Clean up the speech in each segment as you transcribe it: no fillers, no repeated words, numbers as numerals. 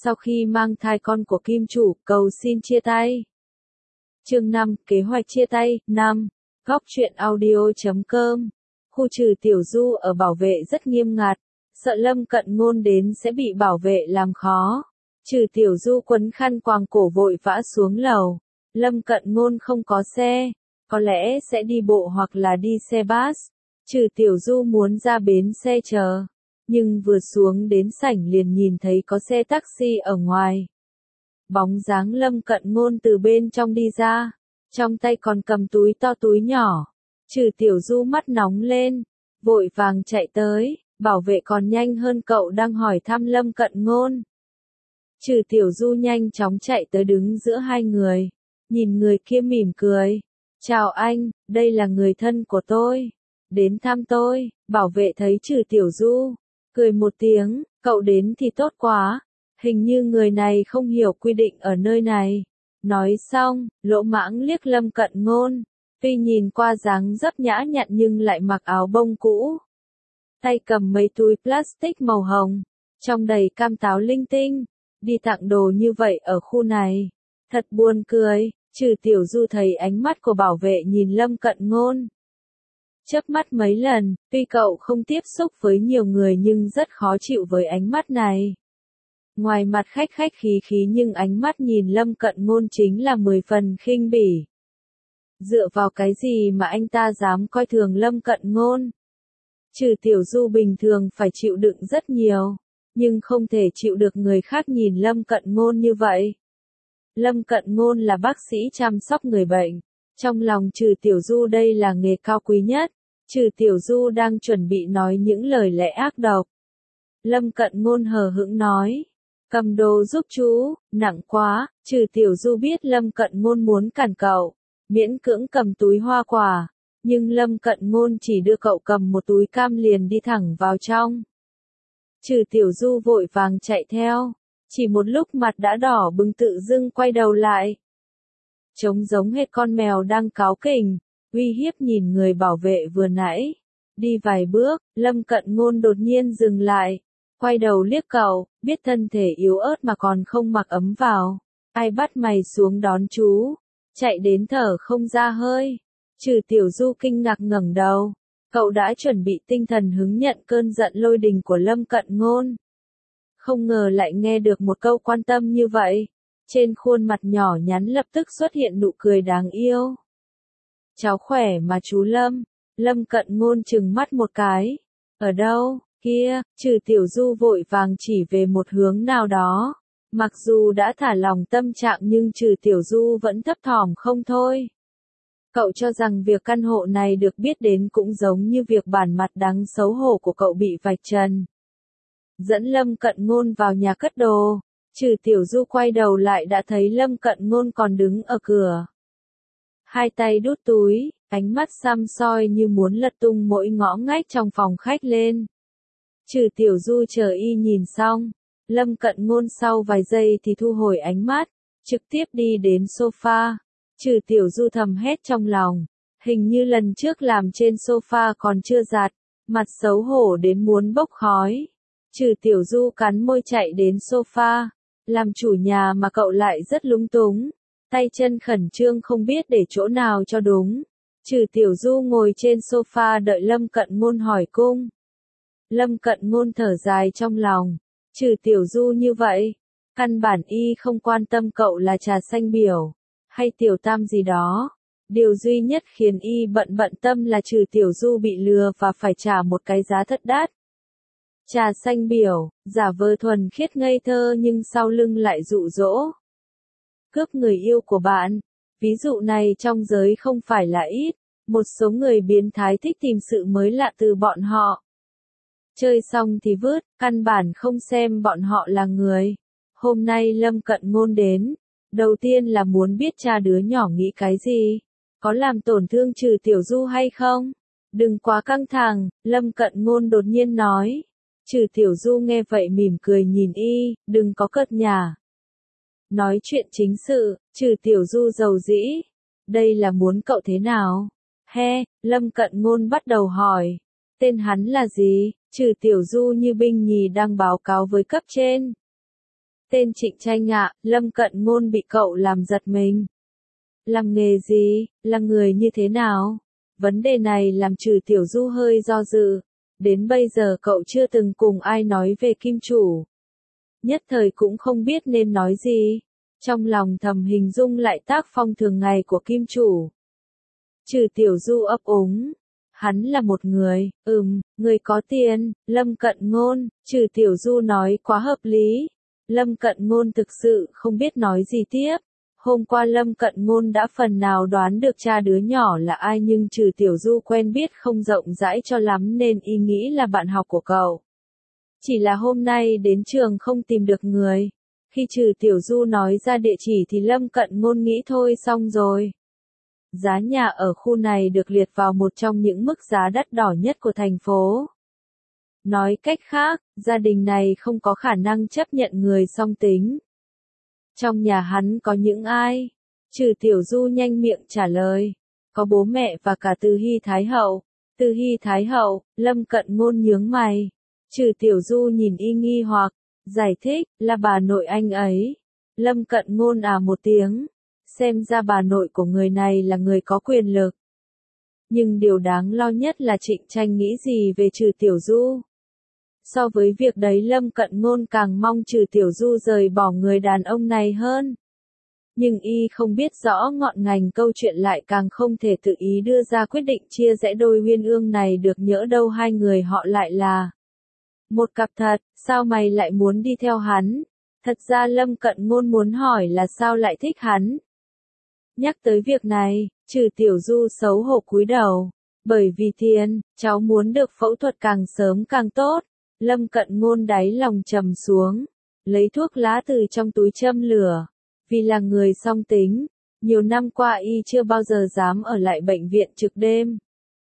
sau khi mang thai con của kim chủ, cầu xin chia tay. Chương 5, kế hoạch chia tay. 5. Góc truyện audio.com. Khu trừ Tiểu Du ở bảo vệ rất nghiêm ngặt, sợ Lâm Cận Ngôn đến sẽ bị bảo vệ làm khó. Trừ Tiểu Du quấn khăn quàng cổ vội vã xuống lầu. Lâm Cận Ngôn không có xe, có lẽ sẽ đi bộ hoặc là đi xe bus. Trừ Tiểu Du muốn ra bến xe chờ, nhưng vừa xuống đến sảnh liền nhìn thấy có xe taxi ở ngoài. Bóng dáng Lâm Cận Ngôn từ bên trong đi ra, trong tay còn cầm túi to túi nhỏ. Trừ Tiểu Du mắt nóng lên, vội vàng chạy tới, bảo vệ còn nhanh hơn cậu đang hỏi thăm Lâm Cận Ngôn. Trừ Tiểu Du nhanh chóng chạy tới đứng giữa hai người, nhìn người kia mỉm cười. Chào anh, đây là người thân của tôi, đến thăm tôi. Bảo vệ thấy Trừ Tiểu Du, cười một tiếng, cậu đến thì tốt quá, hình như người này không hiểu quy định ở nơi này. Nói xong, lỗ mãng liếc Lâm Cận Ngôn, tuy nhìn qua dáng dấp nhã nhặn nhưng lại mặc áo bông cũ. Tay cầm mấy túi plastic màu hồng, trong đầy cam táo linh tinh, đi tặng đồ như vậy ở khu này. Thật buồn cười. Trừ Tiểu Du thấy ánh mắt của bảo vệ nhìn Lâm Cận Ngôn, chớp mắt mấy lần, tuy cậu không tiếp xúc với nhiều người nhưng rất khó chịu với ánh mắt này. Ngoài mặt khách khách khí khí nhưng ánh mắt nhìn Lâm Cận Ngôn chính là 10 phần khinh bỉ. Dựa vào cái gì mà anh ta dám coi thường Lâm Cận Ngôn? Trừ Tiểu Du bình thường phải chịu đựng rất nhiều, nhưng không thể chịu được người khác nhìn Lâm Cận Ngôn như vậy. Lâm Cận Ngôn là bác sĩ chăm sóc người bệnh, trong lòng Trừ Tiểu Du đây là nghề cao quý nhất. Trừ Tiểu Du đang chuẩn bị nói những lời lẽ ác độc. Lâm Cận Ngôn hờ hững nói, cầm đồ giúp chú. Nặng quá. Trừ Tiểu Du biết Lâm Cận Ngôn muốn cản cậu, miễn cưỡng cầm túi hoa quả, nhưng Lâm Cận Ngôn chỉ đưa cậu cầm một túi cam liền đi thẳng vào trong. Trừ Tiểu Du vội vàng chạy theo, chỉ một lúc mặt đã đỏ bừng tự dưng quay đầu lại. Trông giống hệt con mèo đang cáu kỉnh, uy hiếp nhìn người bảo vệ vừa nãy. Đi vài bước, Lâm Cận Ngôn đột nhiên dừng lại, quay đầu liếc cậu, biết thân thể yếu ớt mà còn không mặc ấm vào. Ai bắt mày xuống đón chú? Chạy đến thở không ra hơi. Trừ Tiểu Du kinh ngạc ngẩng đầu, cậu đã chuẩn bị tinh thần hứng nhận cơn giận lôi đình của Lâm Cận Ngôn. Không ngờ lại nghe được một câu quan tâm như vậy. Trên khuôn mặt nhỏ nhắn lập tức xuất hiện nụ cười đáng yêu. Cháu khỏe mà chú Lâm. Lâm Cận Ngôn trừng mắt một cái. Ở đâu? Kia. Trừ Tiểu Du vội vàng chỉ về một hướng nào đó. Mặc dù đã thả lòng tâm trạng nhưng Trừ Tiểu Du vẫn thấp thỏm không thôi. Cậu cho rằng việc căn hộ này được biết đến cũng giống như việc bản mặt đáng xấu hổ của cậu bị vạch trần. Dẫn Lâm Cận Ngôn vào nhà cất đồ, Trừ Tiểu Du quay đầu lại đã thấy Lâm Cận Ngôn còn đứng ở cửa. Hai tay đút túi, ánh mắt săm soi như muốn lật tung mỗi ngõ ngách trong phòng khách lên. Trừ Tiểu Du chờ y nhìn xong, Lâm Cận Ngôn sau vài giây thì thu hồi ánh mắt, trực tiếp đi đến sofa. Trừ Tiểu Du thầm hét trong lòng, hình như lần trước làm trên sofa còn chưa giặt, mặt xấu hổ đến muốn bốc khói. Trừ Tiểu Du cắn môi chạy đến sofa, làm chủ nhà mà cậu lại rất lúng túng, tay chân khẩn trương không biết để chỗ nào cho đúng. Trừ Tiểu Du ngồi trên sofa đợi Lâm Cận Ngôn hỏi cung. Lâm Cận Ngôn thở dài trong lòng, Trừ Tiểu Du như vậy, căn bản y không quan tâm cậu là trà xanh biểu, hay tiểu tam gì đó. Điều duy nhất khiến y bận tâm là Trừ Tiểu Du bị lừa và phải trả một cái giá thật đắt. Trà xanh biểu, giả vờ thuần khiết ngây thơ nhưng sau lưng lại dụ dỗ. Cướp người yêu của bạn. Ví dụ này trong giới không phải là ít, một số người biến thái thích tìm sự mới lạ từ bọn họ. Chơi xong thì vứt, căn bản không xem bọn họ là người. Hôm nay Lâm Cận Ngôn đến, đầu tiên là muốn biết cha đứa nhỏ nghĩ cái gì, có làm tổn thương Trừ Tiểu Du hay không. Đừng quá căng thẳng, Lâm Cận Ngôn đột nhiên nói. Trừ Tiểu Du nghe vậy mỉm cười nhìn y, đừng có cợt nhả. Nói chuyện chính sự. Trừ Tiểu Du dầu dĩ. Đây là muốn cậu thế nào? He, Lâm Cận Ngôn bắt đầu hỏi. Tên hắn là gì? Trừ Tiểu Du như binh nhì đang báo cáo với cấp trên. Tên Trịnh Tranh ạ, Lâm Cận Ngôn bị cậu làm giật mình. Làm nghề gì, là người như thế nào? Vấn đề này làm Trừ Tiểu Du hơi do dự. Đến bây giờ cậu chưa từng cùng ai nói về kim chủ. Nhất thời cũng không biết nên nói gì. Trong lòng thầm hình dung lại tác phong thường ngày của kim chủ. Trừ Tiểu Du ấp úng. Hắn là một người có tiền, Lâm Cận Ngôn, Trừ Tiểu Du nói quá hợp lý. Lâm Cận Ngôn thực sự không biết nói gì tiếp. Hôm qua Lâm Cận Ngôn đã phần nào đoán được cha đứa nhỏ là ai nhưng Trừ Tiểu Du quen biết không rộng rãi cho lắm nên y nghĩ là bạn học của cậu. Chỉ là hôm nay đến trường không tìm được người. Khi Trừ Tiểu Du nói ra địa chỉ thì Lâm Cận Ngôn nghĩ thôi xong rồi. Giá nhà ở khu này được liệt vào một trong những mức giá đắt đỏ nhất của thành phố. Nói cách khác, gia đình này không có khả năng chấp nhận người song tính. Trong nhà hắn có những ai? Trừ Tiểu Du nhanh miệng trả lời. Có bố mẹ và cả Từ Hy Thái Hậu. Từ Hy Thái Hậu, Lâm Cận Ngôn nhướng mày. Trừ Tiểu Du nhìn y nghi hoặc, giải thích, là bà nội anh ấy. Lâm Cận Ngôn một tiếng. Xem ra bà nội của người này là người có quyền lực. Nhưng điều đáng lo nhất là Trịnh Tranh nghĩ gì về Trừ Tiểu Du. So với việc đấy Lâm Cận Ngôn càng mong Trừ Tiểu Du rời bỏ người đàn ông này hơn. Nhưng y không biết rõ ngọn ngành câu chuyện lại càng không thể tự ý đưa ra quyết định chia rẽ đôi uyên ương này được, nhỡ đâu hai người họ lại là một cặp thật, sao mày lại muốn đi theo hắn? Thật ra Lâm Cận Ngôn muốn hỏi là sao lại thích hắn. Nhắc tới việc này, Trừ Tiểu Du xấu hổ cúi đầu. Bởi vì tiền, cháu muốn được phẫu thuật càng sớm càng tốt. Lâm Cận Ngôn đáy lòng trầm xuống, lấy thuốc lá từ trong túi châm lửa. Vì là người song tính, nhiều năm qua y chưa bao giờ dám ở lại bệnh viện trực đêm.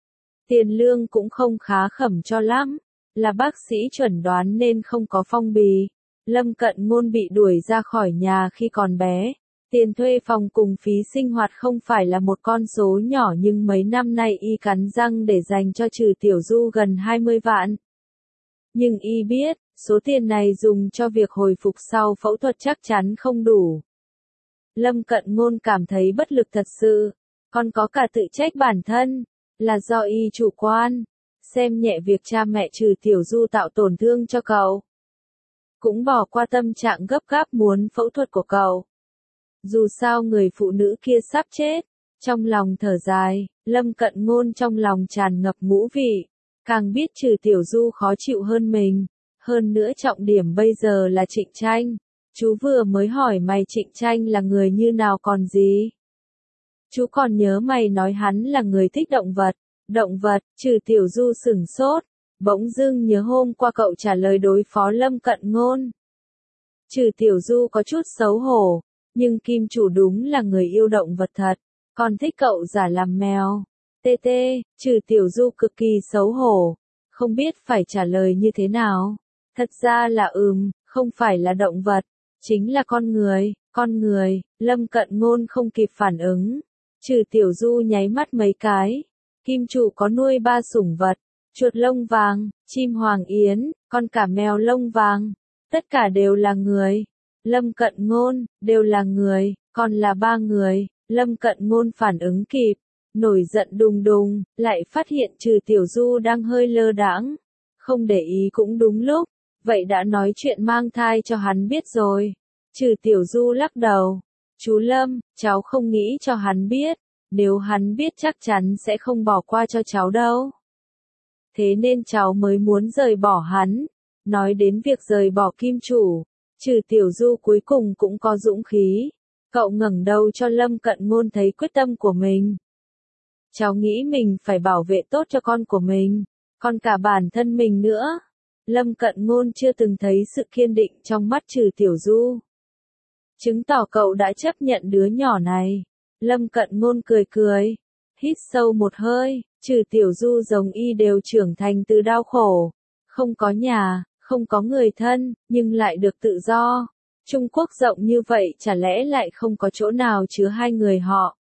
Tiền lương cũng không khá khẩm cho lắm, là bác sĩ chuẩn đoán nên không có phong bì. Lâm Cận Ngôn bị đuổi ra khỏi nhà khi còn bé. Tiền thuê phòng cùng phí sinh hoạt không phải là một con số nhỏ nhưng mấy năm nay y cắn răng để dành cho Trừ Tiểu Du gần 20 vạn. Nhưng y biết, số tiền này dùng cho việc hồi phục sau phẫu thuật chắc chắn không đủ. Lâm Cận Ngôn cảm thấy bất lực thật sự, còn có cả tự trách bản thân, là do y chủ quan, xem nhẹ việc cha mẹ Trừ Tiểu Du tạo tổn thương cho cậu. Cũng bỏ qua tâm trạng gấp gáp muốn phẫu thuật của cậu. Dù sao người phụ nữ kia sắp chết, trong lòng thở dài, Lâm Cận Ngôn trong lòng tràn ngập ngũ vị, càng biết Trừ Tiểu Du khó chịu hơn mình. Hơn nữa trọng điểm bây giờ là Trịnh Tranh. Chú vừa mới hỏi mày Trịnh Tranh là người như nào còn gì? Chú còn nhớ mày nói hắn là người thích động vật. Động vật, Trừ Tiểu Du sửng sốt, bỗng dưng nhớ hôm qua cậu trả lời đối phó Lâm Cận Ngôn. Trừ Tiểu Du có chút xấu hổ, nhưng kim chủ đúng là người yêu động vật thật, còn thích cậu giả làm mèo. TT, Trừ Tiểu Du cực kỳ xấu hổ, không biết phải trả lời như thế nào. Thật ra là không phải là động vật, chính là con người, Lâm Cận Ngôn không kịp phản ứng. Trừ Tiểu Du nháy mắt mấy cái. Kim chủ có nuôi 3 sủng vật, chuột lông vàng, chim hoàng yến, con cả mèo lông vàng. Tất cả đều là người. Lâm Cận Ngôn, đều là người, còn là 3 người. Lâm Cận Ngôn phản ứng kịp, nổi giận đùng đùng, lại phát hiện Trừ Tiểu Du đang hơi lơ đãng, không để ý cũng đúng lúc, vậy đã nói chuyện mang thai cho hắn biết rồi. Trừ Tiểu Du lắc đầu, chú Lâm, cháu không nghĩ cho hắn biết, nếu hắn biết chắc chắn sẽ không bỏ qua cho cháu đâu. Thế nên cháu mới muốn rời bỏ hắn. Nói đến việc rời bỏ kim chủ, Trừ Tiểu Du cuối cùng cũng có dũng khí. Cậu ngẩng đầu cho Lâm Cận Ngôn thấy quyết tâm của mình. Cháu nghĩ mình phải bảo vệ tốt cho con của mình, còn cả bản thân mình nữa. Lâm Cận Ngôn chưa từng thấy sự kiên định trong mắt Trừ Tiểu Du. Chứng tỏ cậu đã chấp nhận đứa nhỏ này. Lâm Cận Ngôn cười cười, hít sâu một hơi. Trừ Tiểu Du giống y đều trưởng thành từ đau khổ, không có nhà, không có người thân, nhưng lại được tự do. Trung Quốc rộng như vậy chả lẽ lại không có chỗ nào chứa hai người họ.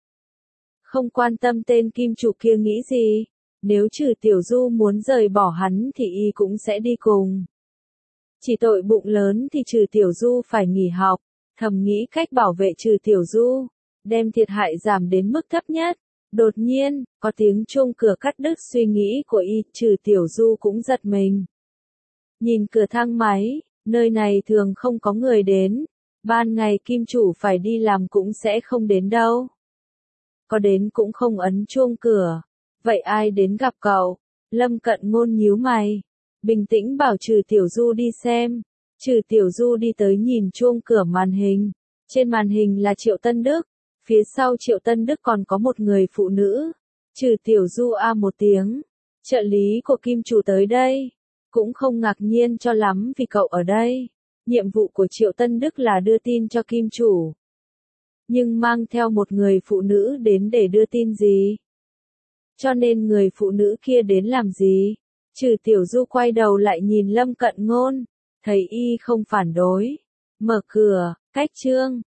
Không quan tâm tên kim chủ kia nghĩ gì, nếu Trừ Tiểu Du muốn rời bỏ hắn thì y cũng sẽ đi cùng. Chỉ tội bụng lớn thì Trừ Tiểu Du phải nghỉ học, thầm nghĩ cách bảo vệ Trừ Tiểu Du, đem thiệt hại giảm đến mức thấp nhất. Đột nhiên, có tiếng chuông cửa cắt đứt suy nghĩ của y, Trừ Tiểu Du cũng giật mình. Nhìn cửa thang máy, nơi này thường không có người đến, ban ngày kim chủ phải đi làm cũng sẽ không đến đâu. Có đến cũng không ấn chuông cửa, vậy ai đến gặp cậu? Lâm Cận Ngôn nhíu mày, bình tĩnh bảo Trừ Tiểu Du đi xem. Trừ Tiểu Du đi tới nhìn chuông cửa màn hình, trên màn hình là Triệu Tân Đức, phía sau Triệu Tân Đức còn có một người phụ nữ. Trừ Tiểu Du a một tiếng, trợ lý của kim chủ tới đây, cũng không ngạc nhiên cho lắm vì cậu ở đây. Nhiệm vụ của Triệu Tân Đức là đưa tin cho kim chủ. Nhưng mang theo một người phụ nữ đến để đưa tin gì? Cho nên người phụ nữ kia đến làm gì? Trừ Tiểu Du quay đầu lại nhìn Lâm Cận Ngôn, thấy y không phản đối. Mở cửa, cách chương.